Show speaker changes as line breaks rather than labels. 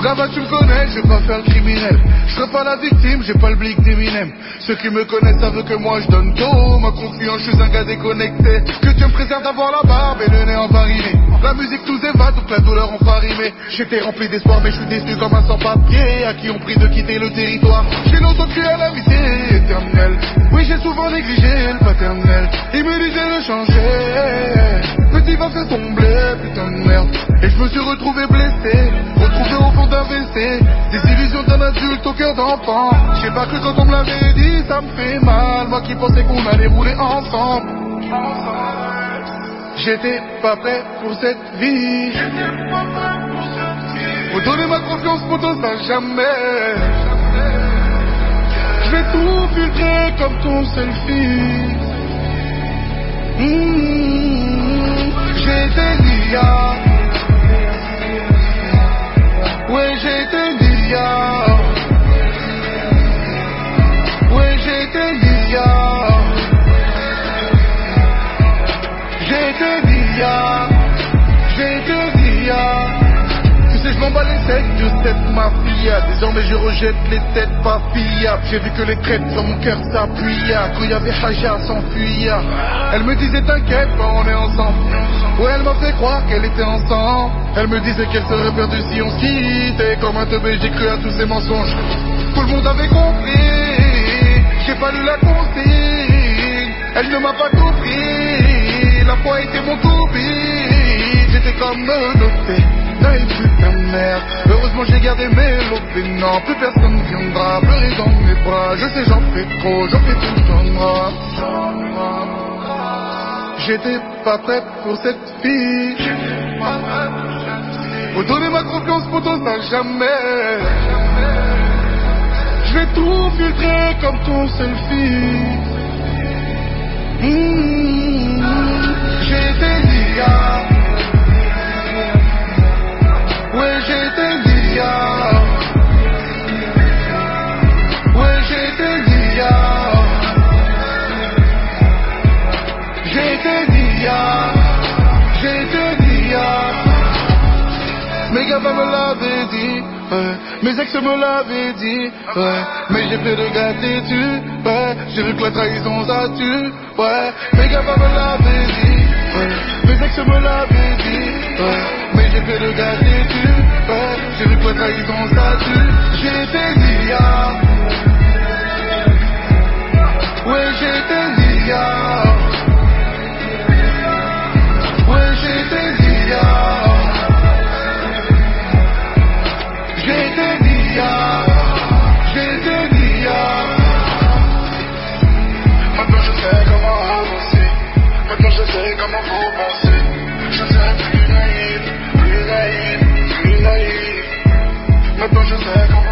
Là-bas tu me connais, je vais pas faire le criminel. Je serai pas la victime, j'ai pas le blic d'Eminem. Ceux qui me connaissent savent que moi je donne tout. Ma confiance, je suis un gars déconnecté. Que Dieu me préserve d'avoir la barbe et le nez enfariné. La musique nous évade, donc la douleur en farimée. J'étais rempli d'espoir mais je suis déçu comme un sans-papier. À qui on prie de quitter le territoire. J'ai longtemps cru à l'amitié éternelle. Oui, j'ai souvent négligé le paternel. Il me disait de changer. Petit va faire tomber, putain de merde. Et je me suis retrouvé blessé, retrouvé au fond d'un WC. Des illusions d'un adulte au cœur d'enfant. J'ai pas cru quand on me l'avait dit, ça me fait mal. Moi qui pensais qu'on allait rouler ensemble. J'étais pas prêt pour cette vie. Faut donner ma confiance, poteau, ça jamais. Je vais tout filtrer comme ton selfie. J'étais l'IA. Ouais, j'étais l'IA. Ouais, j'étais l'IA. J'étais l'IA. J'étais l'IA. Tu sais, je m'en bats les steaks de cette mafia. Désormais, je rejette les têtes pas fiables. J'ai vu que les traites sur mon cœur s'appuyaient. Quand il y avait Haja s'enfuir. Elle me disait t'inquiète, on est ensemble. Ouais, elle m'a fait croire qu'elle était ensemble. Elle me disait qu'elle serait perdue si on se quittait. Comme un teubé, j'ai cru à tous ces mensonges. Tout le monde avait compris. J'ai pas lu la consigne. Elle ne m'a pas compris. La foi était mon toupie. J'étais comme menotté. Naïf, putain de merde. Heureusement j'ai gardé mes lobes. Non, plus personne viendra pleurer dans mes bras. Je sais j'en fais trop, j'en fais tout le temps. J'étais pas prêt pour cette fille. Faut donner ma confiance, poteau, ça jamais. Je vais tout filtrer comme ton selfie. J'étais l'IA. Ouais, j'étais l'IA. Ouais, j'étais l'IA. J'étais l'IA. J'étais l'IA. Mes gars me l'avaient dit, ouais. Mes ex me l'avaient dit, ouais. Mais j'ai fait de gâter tu, ouais. J'ai vu que la trahison ça tue, ouais. Mes gars me l'avaient dit, ouais. Mes ex me l'avaient dit, ouais. Mais j'ai fait de gâter tu, ouais. J'ai vu que la trahison ça tue. J'étais l'IA. Ouais, j'étais l'IA. Ouais, j'étais l'IA. J'étais l'IA. J'étais l'IA. Maintenant je sais comment avancer. Maintenant je sais comment faut penser. Je serai plus naïf, plus naïf, plus naïf. Maintenant je sais comment